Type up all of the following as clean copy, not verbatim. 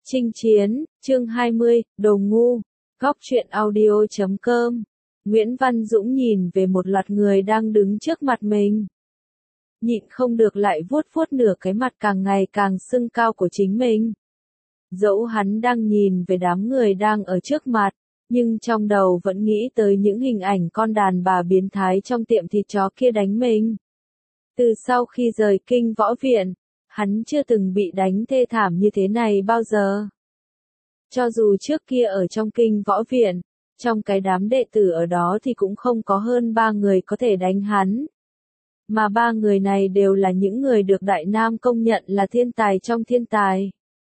Chinh chiến, chương 20, đồ ngu, góc truyện audio.com. Nguyễn Văn Dũng nhìn về một loạt người đang đứng trước mặt mình. Nhịn không được lại vuốt vuốt nửa cái mặt càng ngày càng sưng cao của chính mình. Dẫu hắn đang nhìn về đám người đang ở trước mặt, nhưng trong đầu vẫn nghĩ tới những hình ảnh con đàn bà biến thái trong tiệm thịt chó kia đánh mình. Từ sau khi rời kinh võ viện, hắn chưa từng bị đánh thê thảm như thế này bao giờ. Cho dù trước kia ở trong kinh võ viện, trong cái đám đệ tử ở đó thì cũng không có hơn 3 người có thể đánh hắn. Mà 3 người này đều là những người được Đại Nam công nhận là thiên tài trong thiên tài.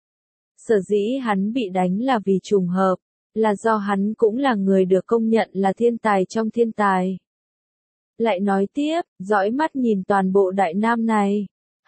Sở dĩ hắn bị đánh là vì trùng hợp, là do hắn cũng là người được công nhận là thiên tài trong thiên tài. Lại nói tiếp, dõi mắt nhìn toàn bộ Đại Nam này.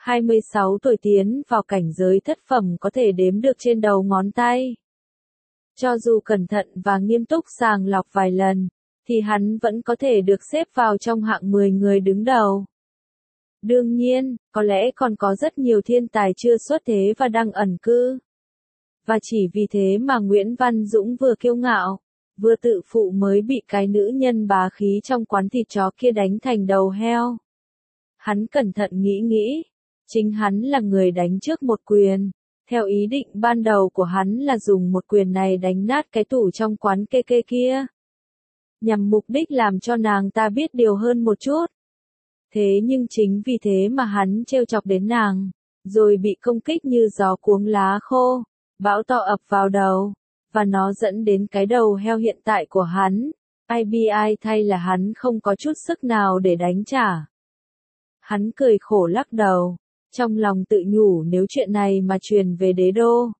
26 tuổi tiến vào cảnh giới thất phẩm có thể đếm được trên đầu ngón tay. Cho dù cẩn thận và nghiêm túc sàng lọc vài lần, thì hắn vẫn có thể được xếp vào trong hạng 10 người đứng đầu. Đương nhiên, có lẽ còn có rất nhiều thiên tài chưa xuất thế và đang ẩn cư. Và chỉ vì thế mà Nguyễn Văn Dũng vừa kiêu ngạo, vừa tự phụ mới bị cái nữ nhân bá khí trong quán thịt chó kia đánh thành đầu heo. Hắn cẩn thận nghĩ, chính hắn là người đánh trước một quyền. Theo ý định ban đầu của hắn là dùng một quyền này đánh nát cái tủ trong quán kê kê kia. Nhằm mục đích làm cho nàng ta biết điều hơn một chút. Thế nhưng chính vì thế mà hắn trêu chọc đến nàng, rồi bị công kích như gió cuống lá khô, bão to ập vào đầu, và nó dẫn đến cái đầu heo hiện tại của hắn. IBI thay là hắn không có chút sức nào để đánh trả. Hắn cười khổ lắc đầu. Trong lòng tự nhủ nếu chuyện này mà truyền về đế đô,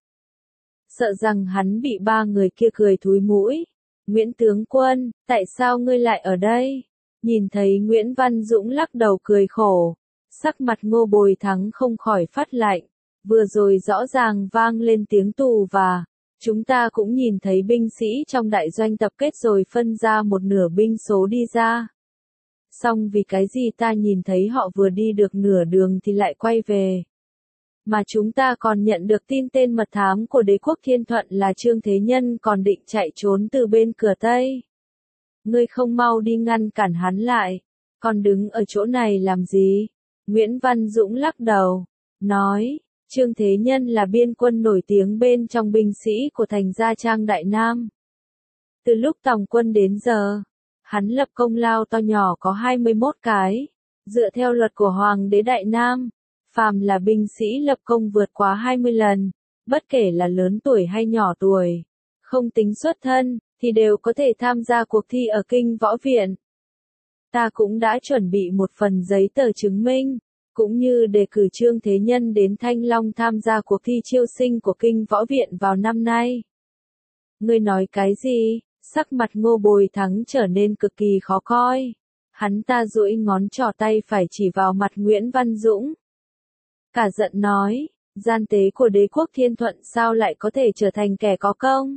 sợ rằng hắn bị 3 người kia cười thúi mũi. Nguyễn tướng quân, tại sao ngươi lại ở đây? Nhìn thấy Nguyễn Văn Dũng lắc đầu cười khổ, sắc mặt Ngô Bồi Thắng không khỏi phát lạnh. Vừa rồi rõ ràng vang lên tiếng tù và, chúng ta cũng nhìn thấy binh sĩ trong đại doanh tập kết rồi phân ra một nửa binh số đi ra. Xong vì cái gì ta nhìn thấy họ vừa đi được nửa đường thì lại quay về. Mà chúng ta còn nhận được tin tên mật thám của đế quốc Thiên Thuận là Trương Thế Nhân còn định chạy trốn từ bên cửa Tây. Ngươi không mau đi ngăn cản hắn lại, còn đứng ở chỗ này làm gì? Nguyễn Văn Dũng lắc đầu, nói, Trương Thế Nhân là biên quân nổi tiếng bên trong binh sĩ của thành Gia Trang Đại Nam. Từ lúc tòng quân đến giờ, hắn lập công lao to nhỏ có 21 cái. Dựa theo luật của Hoàng đế Đại Nam, phàm là binh sĩ lập công vượt quá 20 lần, bất kể là lớn tuổi hay nhỏ tuổi, không tính xuất thân, thì đều có thể tham gia cuộc thi ở kinh võ viện. Ta cũng đã chuẩn bị một phần giấy tờ chứng minh, cũng như đề cử Trương Thế Nhân đến Thanh Long tham gia cuộc thi chiêu sinh của kinh võ viện vào năm nay. Ngươi nói cái gì? Sắc mặt Ngô Bồi Thắng trở nên cực kỳ khó coi. Hắn ta duỗi ngón trỏ tay phải chỉ vào mặt Nguyễn Văn Dũng. Cả giận nói, gian tế của đế quốc Thiên Thuận sao lại có thể trở thành kẻ có công?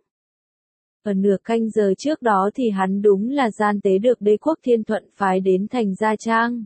Ở nửa canh giờ trước đó thì hắn đúng là gian tế được đế quốc Thiên Thuận phái đến thành Gia Trang.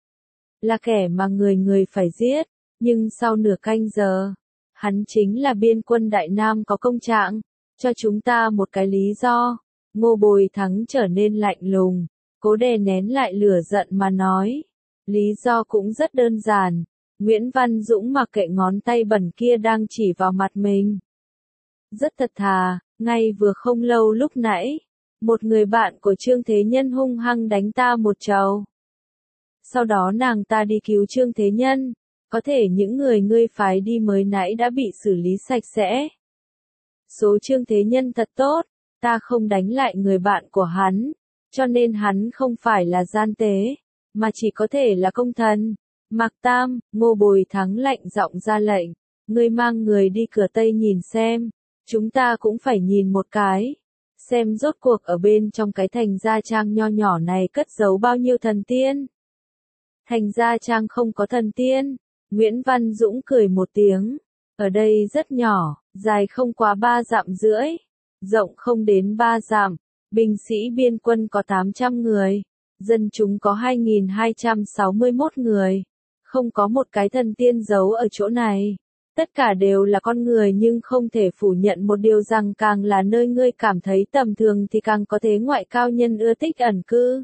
Là kẻ mà người người phải giết, nhưng sau nửa canh giờ, hắn chính là biên quân Đại Nam có công trạng, cho chúng ta một cái lý do. Ngô Bồi Thắng trở nên lạnh lùng, cố đè nén lại lửa giận mà nói. Lý do cũng rất đơn giản, Nguyễn Văn Dũng mặc kệ ngón tay bẩn kia đang chỉ vào mặt mình. Rất thật thà, ngay vừa không lâu lúc nãy, một người bạn của Trương Thế Nhân hung hăng đánh ta một trầu. Sau đó nàng ta đi cứu Trương Thế Nhân, có thể những người ngươi phái đi mới nãy đã bị xử lý sạch sẽ. Số Trương Thế Nhân thật tốt. Ta không đánh lại người bạn của hắn, cho nên hắn không phải là gian tế, mà chỉ có thể là công thần. Mạc Tam, Ngô Bồi Thắng lạnh giọng ra lệnh, ngươi mang người đi cửa Tây nhìn xem, chúng ta cũng phải nhìn một cái, xem rốt cuộc ở bên trong cái thành Gia Trang nho nhỏ này cất giấu bao nhiêu thần tiên. Thành Gia Trang không có thần tiên, Nguyễn Văn Dũng cười một tiếng, ở đây rất nhỏ, dài không quá 3 dặm rưỡi. Rộng không đến 3 dặm, binh sĩ biên quân có 800 người, dân chúng có 2.261 người, không có một cái thần tiên giấu ở chỗ này. Tất cả đều là con người nhưng không thể phủ nhận một điều rằng càng là nơi ngươi cảm thấy tầm thường thì càng có thế ngoại cao nhân ưa thích ẩn cư.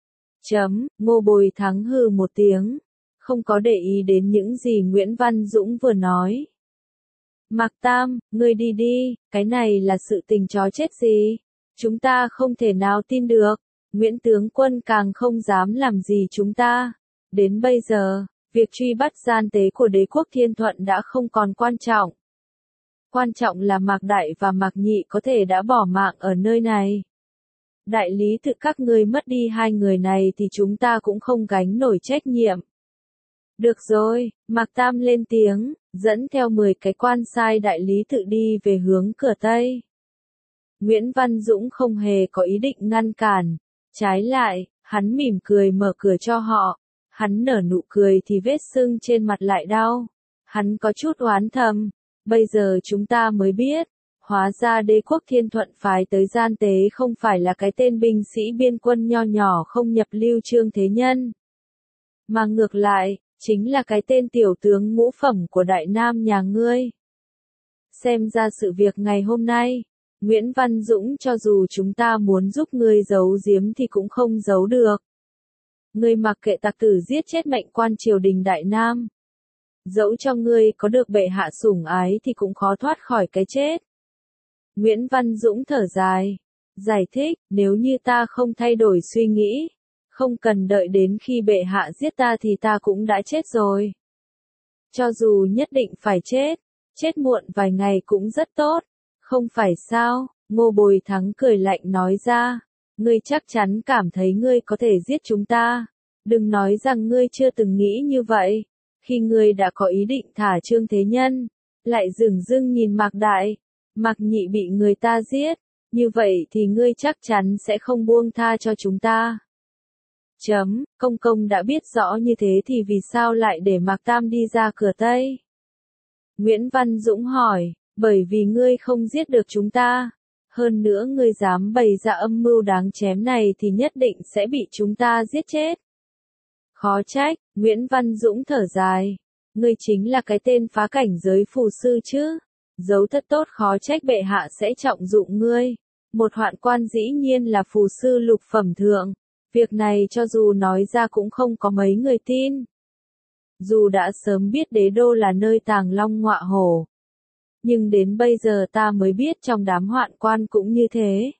Ngô Bồi Thắng hừ một tiếng, không có để ý đến những gì Nguyễn Văn Dũng vừa nói. Mạc Tam, ngươi đi đi, cái này là sự tình chó chết gì? Chúng ta không thể nào tin được, Nguyễn tướng quân càng không dám làm gì chúng ta. Đến bây giờ, việc truy bắt gian tế của đế quốc Thiên Thuận đã không còn quan trọng. Quan trọng là Mạc Đại và Mạc Nhị có thể đã bỏ mạng ở nơi này. Đại lý tự các ngươi mất đi hai người này thì chúng ta cũng không gánh nổi trách nhiệm. Được rồi, Mạc Tam lên tiếng, dẫn theo 10 cái quan sai đại lý tự đi về hướng cửa Tây. Nguyễn Văn Dũng không hề có ý định ngăn cản. Trái lại, hắn mỉm cười mở cửa cho họ. Hắn nở nụ cười thì vết sưng trên mặt lại đau. Hắn có chút oán thầm. Bây giờ chúng ta mới biết. Hóa ra đế quốc Thiên Thuận phái tới gian tế không phải là cái tên binh sĩ biên quân nho nhỏ không nhập lưu Trương Thế Nhân. Mà ngược lại, chính là cái tên tiểu tướng ngũ phẩm của Đại Nam nhà ngươi. Xem ra sự việc ngày hôm nay, Nguyễn Văn Dũng cho dù chúng ta muốn giúp ngươi giấu giếm thì cũng không giấu được. Ngươi mặc kệ tặc tử giết chết mệnh quan triều đình Đại Nam. Dẫu cho ngươi có được bệ hạ sủng ái thì cũng khó thoát khỏi cái chết. Nguyễn Văn Dũng thở dài, giải thích, nếu như ta không thay đổi suy nghĩ, không cần đợi đến khi bệ hạ giết ta thì ta cũng đã chết rồi. Cho dù nhất định phải chết, chết muộn vài ngày cũng rất tốt, không phải sao? Ngô Bồi Thắng cười lạnh nói ra, ngươi chắc chắn cảm thấy ngươi có thể giết chúng ta. Đừng nói rằng ngươi chưa từng nghĩ như vậy, khi ngươi đã có ý định thả Trương Thế Nhân, lại dửng dưng nhìn Mạc Đại, Mạc Nhị bị người ta giết, như vậy thì ngươi chắc chắn sẽ không buông tha cho chúng ta. Công công đã biết rõ như thế thì vì sao lại để Mạc Tam đi ra cửa Tây? Nguyễn Văn Dũng hỏi, bởi vì ngươi không giết được chúng ta. Hơn nữa ngươi dám bày ra âm mưu đáng chém này thì nhất định sẽ bị chúng ta giết chết. Khó trách, Nguyễn Văn Dũng thở dài. Ngươi chính là cái tên phá cảnh giới phù sư chứ. Giấu thật tốt khó trách bệ hạ sẽ trọng dụng ngươi. Một hoạn quan dĩ nhiên là phù sư lục phẩm thượng. Việc này cho dù nói ra cũng không có mấy người tin. Dù đã sớm biết đế đô là nơi tàng long ngọa hổ. Nhưng đến bây giờ ta mới biết trong đám hoạn quan cũng như thế.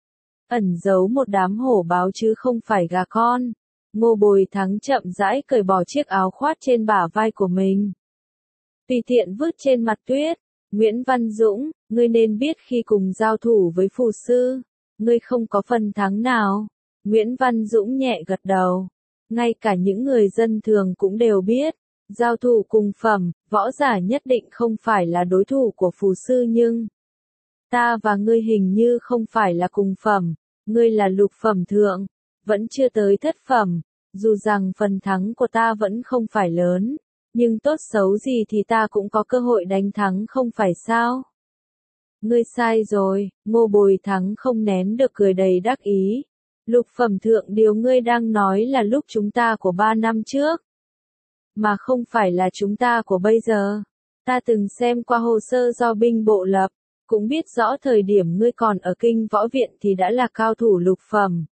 Ẩn giấu một đám hổ báo chứ không phải gà con. Ngô Bồi Thắng chậm rãi cởi bỏ chiếc áo khoác trên bả vai của mình. Tùy tiện vứt trên mặt tuyết. Nguyễn Văn Dũng, ngươi nên biết khi cùng giao thủ với phù sư, ngươi không có phần thắng nào. Nguyễn Văn Dũng nhẹ gật đầu. Ngay cả những người dân thường cũng đều biết. Giao thủ cùng phẩm, võ giả nhất định không phải là đối thủ của phù sư nhưng ta và ngươi hình như không phải là cùng phẩm, ngươi là lục phẩm thượng, vẫn chưa tới thất phẩm, dù rằng phần thắng của ta vẫn không phải lớn, nhưng tốt xấu gì thì ta cũng có cơ hội đánh thắng không phải sao? Ngươi sai rồi, Ngô Bồi Thắng không nén được cười đầy đắc ý. Lục phẩm thượng điều ngươi đang nói là lúc chúng ta của 3 năm trước. Mà không phải là chúng ta của bây giờ. Ta từng xem qua hồ sơ do binh bộ lập, cũng biết rõ thời điểm ngươi còn ở kinh võ viện thì đã là cao thủ lục phẩm.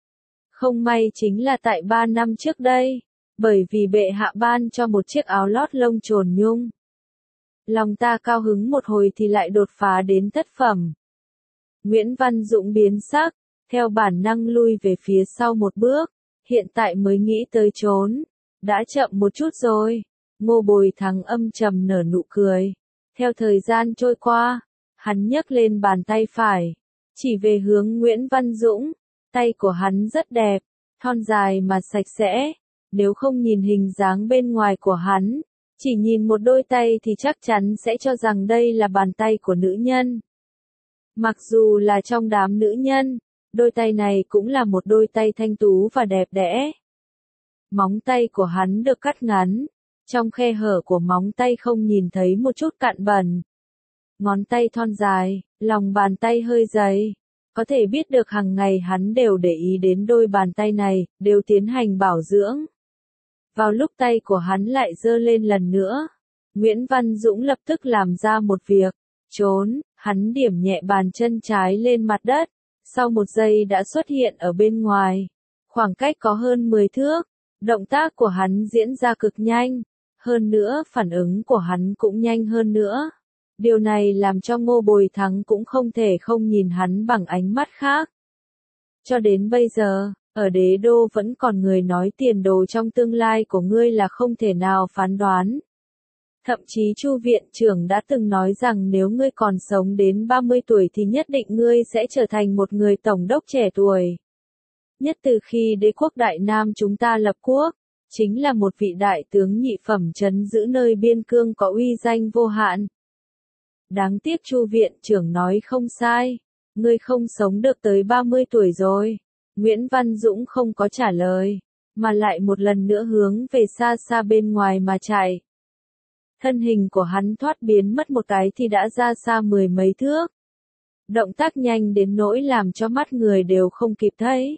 Không may chính là tại 3 năm trước đây, bởi vì bệ hạ ban cho một chiếc áo lót lông trồn nhung. Lòng ta cao hứng một hồi thì lại đột phá đến thất phẩm. Nguyễn Văn Dũng biến sắc, theo bản năng lui về phía sau một bước, hiện tại mới nghĩ tới trốn. Đã chậm một chút rồi. Ngô Bồi Thắng âm trầm nở nụ cười. Theo thời gian trôi qua, hắn nhấc lên bàn tay phải, chỉ về hướng Nguyễn Văn Dũng. Tay của hắn rất đẹp, thon dài mà sạch sẽ. Nếu không nhìn hình dáng bên ngoài của hắn, chỉ nhìn một đôi tay thì chắc chắn sẽ cho rằng đây là bàn tay của nữ nhân. Mặc dù là trong đám nữ nhân, đôi tay này cũng là một đôi tay thanh tú và đẹp đẽ. Móng tay của hắn được cắt ngắn, trong khe hở của móng tay không nhìn thấy một chút cặn bẩn. Ngón tay thon dài, lòng bàn tay hơi dày, có thể biết được hàng ngày hắn đều để ý đến đôi bàn tay này, đều tiến hành bảo dưỡng. Vào lúc tay của hắn lại giơ lên lần nữa, Nguyễn Văn Dũng lập tức làm ra một việc, trốn, hắn điểm nhẹ bàn chân trái lên mặt đất, sau một giây đã xuất hiện ở bên ngoài, khoảng cách có hơn 10 thước, động tác của hắn diễn ra cực nhanh, hơn nữa phản ứng của hắn cũng nhanh hơn nữa. Điều này làm cho Ngô Bồi Thắng cũng không thể không nhìn hắn bằng ánh mắt khác. Cho đến bây giờ, ở đế đô vẫn còn người nói tiền đồ trong tương lai của ngươi là không thể nào phán đoán. Thậm chí Chu viện trưởng đã từng nói rằng nếu ngươi còn sống đến 30 tuổi thì nhất định ngươi sẽ trở thành một người tổng đốc trẻ tuổi. Nhất từ khi đế quốc Đại Nam chúng ta lập quốc, chính là một vị đại tướng nhị phẩm trấn giữ nơi biên cương có uy danh vô hạn. Đáng tiếc Chu viện trưởng nói không sai, ngươi không sống được tới 30 tuổi rồi. Nguyễn Văn Dũng không có trả lời, mà lại một lần nữa hướng về xa xa bên ngoài mà chạy. Thân hình của hắn thoát biến mất một cái thì đã ra xa 10 mấy thước. Động tác nhanh đến nỗi làm cho mắt người đều không kịp thấy.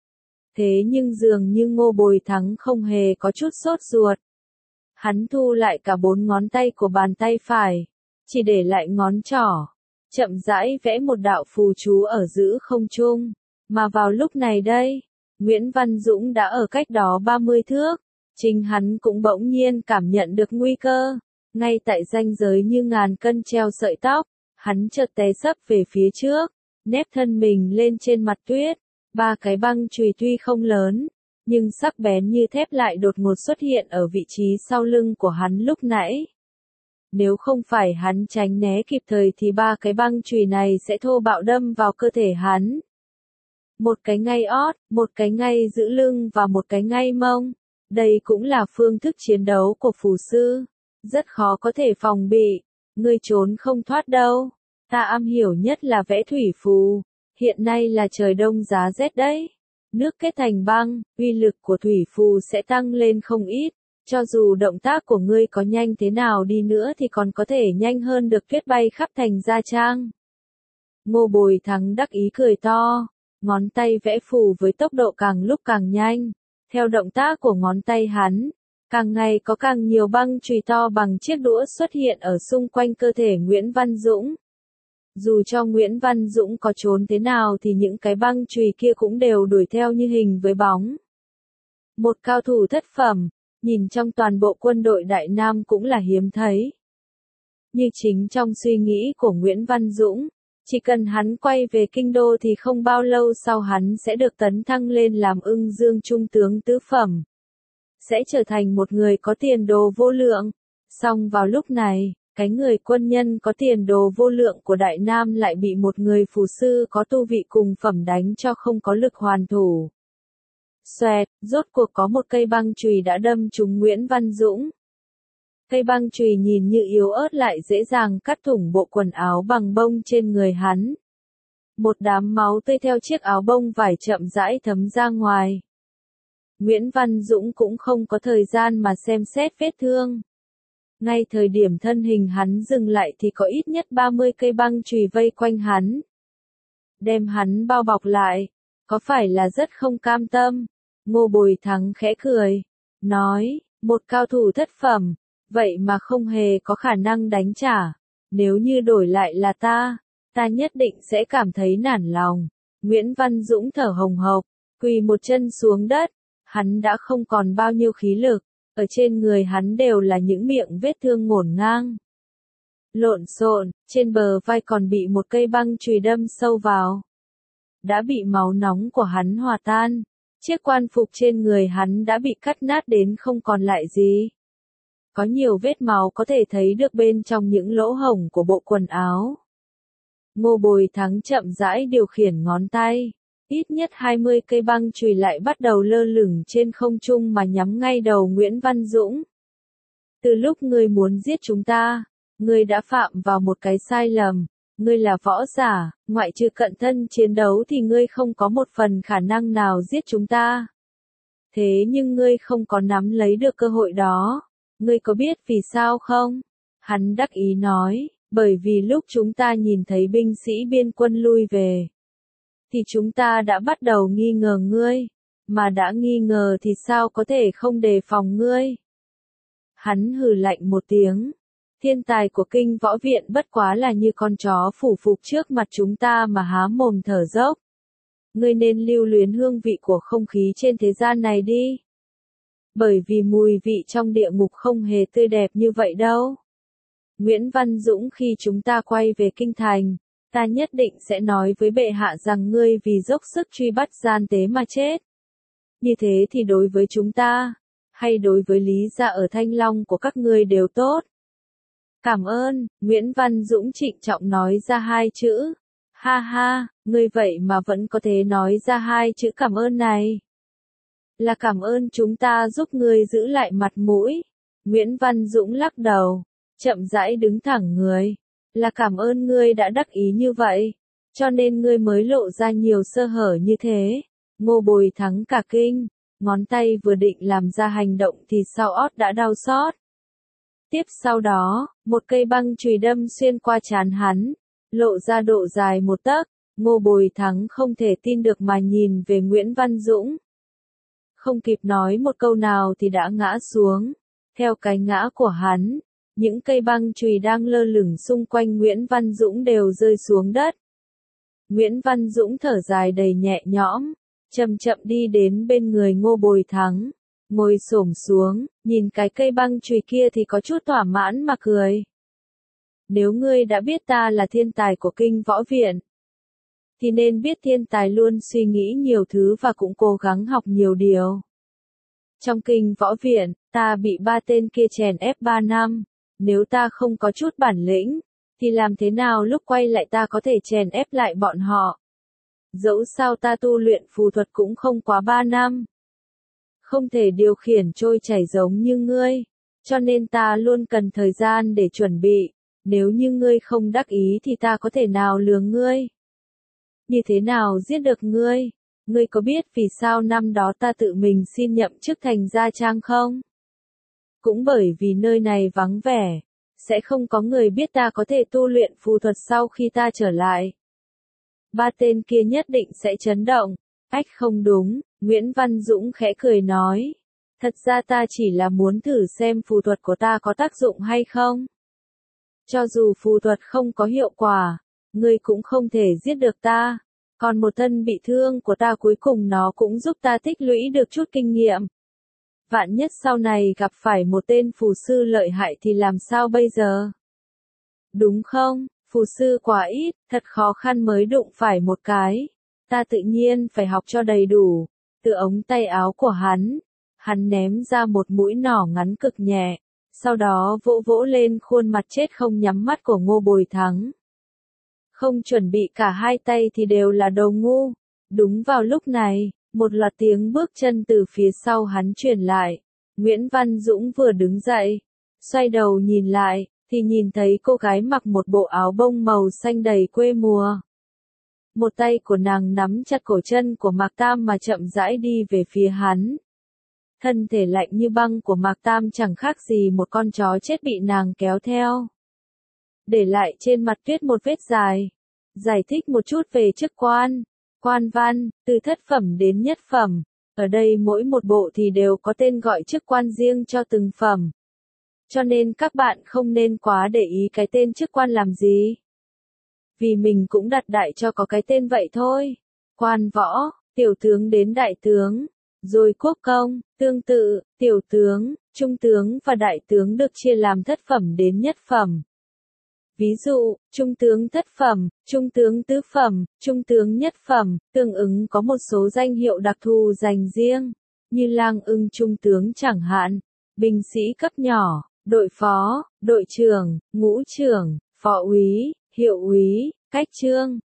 Thế nhưng dường như Ngô Bồi Thắng không hề có chút sốt ruột. Hắn thu lại cả 4 ngón tay của bàn tay phải, chỉ để lại ngón trỏ, chậm rãi vẽ một đạo phù chú ở giữa không trung. Mà vào lúc này đây, Nguyễn Văn Dũng đã ở cách đó 30 thước, chính hắn cũng bỗng nhiên cảm nhận được nguy cơ. Ngay tại ranh giới như ngàn cân treo sợi tóc, hắn chợt té sấp về phía trước, nép thân mình lên trên mặt tuyết. 3 cái băng chùy tuy không lớn, nhưng sắc bén như thép lại đột ngột xuất hiện ở vị trí sau lưng của hắn lúc nãy. Nếu không phải hắn tránh né kịp thời thì 3 cái băng chùy này sẽ thô bạo đâm vào cơ thể hắn. Một cái ngay ót, một cái ngay giữ lưng và một cái ngay mông. Đây cũng là phương thức chiến đấu của phù sư. Rất khó có thể phòng bị. Ngươi trốn không thoát đâu. Ta am hiểu nhất là vẽ thủy phù. Hiện nay là trời đông giá rét đấy. Nước kết thành băng, uy lực của thủy phù sẽ tăng lên không ít. Cho dù động tác của ngươi có nhanh thế nào đi nữa thì còn có thể nhanh hơn được tuyết bay khắp thành Gia Trang. Ngô Bồi Thắng đắc ý cười to. Ngón tay vẽ phù với tốc độ càng lúc càng nhanh. Theo động tác của ngón tay hắn, càng ngày có càng nhiều băng chùy to bằng chiếc đũa xuất hiện ở xung quanh cơ thể Nguyễn Văn Dũng. Dù cho Nguyễn Văn Dũng có trốn thế nào thì những cái băng chùy kia cũng đều đuổi theo như hình với bóng. Một cao thủ thất phẩm, nhìn trong toàn bộ quân đội Đại Nam cũng là hiếm thấy. Như chính trong suy nghĩ của Nguyễn Văn Dũng, chỉ cần hắn quay về kinh đô thì không bao lâu sau hắn sẽ được tấn thăng lên làm Ưng Dương trung tướng tứ phẩm. Sẽ trở thành một người có tiền đồ vô lượng. Song vào lúc này, cái người quân nhân có tiền đồ vô lượng của Đại Nam lại bị một người phù sư có tu vị cùng phẩm đánh cho không có lực hoàn thủ. Xoẹt, rốt cuộc có một cây băng chùy đã đâm trúng Nguyễn Văn Dũng. Cây băng chùy nhìn như yếu ớt lại dễ dàng cắt thủng bộ quần áo bằng bông trên người hắn. Một đám máu tươi theo chiếc áo bông vải chậm rãi thấm ra ngoài. Nguyễn Văn Dũng cũng không có thời gian mà xem xét vết thương. Ngay thời điểm thân hình hắn dừng lại thì có ít nhất 30 cây băng chùy vây quanh hắn. Đem hắn bao bọc lại, có phải là rất không cam tâm? Ngô Bồi Thắng khẽ cười, nói, một cao thủ thất phẩm, vậy mà không hề có khả năng đánh trả. Nếu như đổi lại là ta nhất định sẽ cảm thấy nản lòng. Nguyễn Văn Dũng thở hồng hộc, quỳ một chân xuống đất, hắn đã không còn bao nhiêu khí lực, ở trên người hắn đều là những miệng vết thương ngổn ngang. Lộn xộn, trên bờ vai còn bị một cây băng chùy đâm sâu vào. Đã bị máu nóng của hắn hòa tan, chiếc quan phục trên người hắn đã bị cắt nát đến không còn lại gì. Có nhiều vết máu có thể thấy được bên trong những lỗ hổng của bộ quần áo. Ngô Bồi Thắng chậm rãi điều khiển ngón tay. Ít nhất 20 cây băng chùy lại bắt đầu lơ lửng trên không trung mà nhắm ngay đầu Nguyễn Văn Dũng. Từ lúc ngươi muốn giết chúng ta, ngươi đã phạm vào một cái sai lầm. Ngươi là võ giả, ngoại trừ cận thân chiến đấu thì ngươi không có một phần khả năng nào giết chúng ta. Thế nhưng ngươi không có nắm lấy được cơ hội đó. Ngươi có biết vì sao không? Hắn đắc ý nói, bởi vì lúc chúng ta nhìn thấy binh sĩ biên quân lui về, thì chúng ta đã bắt đầu nghi ngờ ngươi. Mà đã nghi ngờ thì sao có thể không đề phòng ngươi? Hắn hừ lạnh một tiếng. Thiên tài của kinh võ viện bất quá là như con chó phủ phục trước mặt chúng ta mà há mồm thở dốc. Ngươi nên lưu luyến hương vị của không khí trên thế gian này đi. Bởi vì mùi vị trong địa ngục không hề tươi đẹp như vậy đâu. Nguyễn Văn Dũng, khi chúng ta quay về kinh thành, ta nhất định sẽ nói với bệ hạ rằng ngươi vì dốc sức truy bắt gian tế mà chết. Như thế thì đối với chúng ta, hay đối với Lý gia ở Thanh Long của các ngươi đều tốt. Cảm ơn, Nguyễn Văn Dũng trịnh trọng nói ra hai chữ. Ha ha, ngươi vậy mà vẫn có thể nói ra hai chữ cảm ơn này. Là cảm ơn chúng ta giúp ngươi giữ lại mặt mũi. Nguyễn Văn Dũng lắc đầu, chậm rãi đứng thẳng người. Là cảm ơn ngươi đã đắc ý như vậy, cho nên ngươi mới lộ ra nhiều sơ hở như thế. Ngô Bồi Thắng cả kinh, ngón tay vừa định làm ra hành động thì sau ót đã đau xót. Tiếp sau đó, một cây băng chùy đâm xuyên qua trán hắn, lộ ra độ dài 1 tấc. Ngô Bồi Thắng không thể tin được mà nhìn về Nguyễn Văn Dũng. Không kịp nói một câu nào thì đã ngã xuống. Theo cái ngã của hắn, những cây băng chùy đang lơ lửng xung quanh Nguyễn Văn Dũng đều rơi xuống đất. Nguyễn Văn Dũng thở dài đầy nhẹ nhõm, chậm chậm đi đến bên người Ngô Bồi Thắng, ngồi xổm xuống, nhìn cái cây băng chùy kia thì có chút thỏa mãn mà cười. Nếu ngươi đã biết ta là thiên tài của kinh võ viện, thì nên biết thiên tài luôn suy nghĩ nhiều thứ và cũng cố gắng học nhiều điều. Trong kinh võ viện, ta bị 3 tên kia chèn ép 3 năm, nếu ta không có chút bản lĩnh, thì làm thế nào lúc quay lại ta có thể chèn ép lại bọn họ? Dẫu sao ta tu luyện phù thuật cũng không quá 3 năm. Không thể điều khiển trôi chảy giống như ngươi, cho nên ta luôn cần thời gian để chuẩn bị, nếu như ngươi không đắc ý thì ta có thể nào lừa ngươi? Như thế nào giết được ngươi? Ngươi có biết vì sao năm đó ta tự mình xin nhậm chức thành gia trang không? Cũng bởi vì nơi này vắng vẻ, sẽ không có người biết ta có thể tu luyện phù thuật sau khi ta trở lại. 3 tên kia nhất định sẽ chấn động. Ách, không đúng, Nguyễn Văn Dũng khẽ cười nói. Thật ra ta chỉ là muốn thử xem phù thuật của ta có tác dụng hay không. Cho dù phù thuật không có hiệu quả, ngươi cũng không thể giết được ta. Còn một thân bị thương của ta cuối cùng nó cũng giúp ta tích lũy được chút kinh nghiệm. Vạn nhất sau này gặp phải một tên phù sư lợi hại thì làm sao bây giờ? Đúng không? Phù sư quá ít, thật khó khăn mới đụng phải một cái. Ta tự nhiên phải học cho đầy đủ. Từ ống tay áo của hắn ném ra một mũi nỏ ngắn cực nhẹ, sau đó vỗ vỗ lên khuôn mặt chết không nhắm mắt của Ngô Bồi Thắng. Không chuẩn bị cả hai tay thì đều là đồ ngu. Đúng vào lúc này, một loạt tiếng bước chân từ phía sau hắn truyền lại. Nguyễn Văn Dũng vừa đứng dậy, xoay đầu nhìn lại, thì nhìn thấy cô gái mặc một bộ áo bông màu xanh đầy quê mùa. Một tay của nàng nắm chặt cổ chân của Mạc Tam mà chậm rãi đi về phía hắn. Thân thể lạnh như băng của Mạc Tam chẳng khác gì một con chó chết bị nàng kéo theo. Để lại trên mặt tuyết một vết dài. Giải thích một chút về chức quan. Quan văn, từ thất phẩm đến nhất phẩm. Ở đây mỗi một bộ thì đều có tên gọi chức quan riêng cho từng phẩm. Cho nên các bạn không nên quá để ý cái tên chức quan làm gì. Vì mình cũng đặt đại cho có cái tên vậy thôi. Quan võ, tiểu tướng đến đại tướng, rồi quốc công, tương tự, tiểu tướng, trung tướng và đại tướng được chia làm thất phẩm đến nhất phẩm. Ví dụ, trung tướng thất phẩm, trung tướng tứ phẩm, trung tướng nhất phẩm, tương ứng có một số danh hiệu đặc thù dành riêng, như lang ưng trung tướng chẳng hạn, binh sĩ cấp nhỏ, đội phó, đội trưởng, ngũ trưởng, phó úy, hiệu úy, cách trương.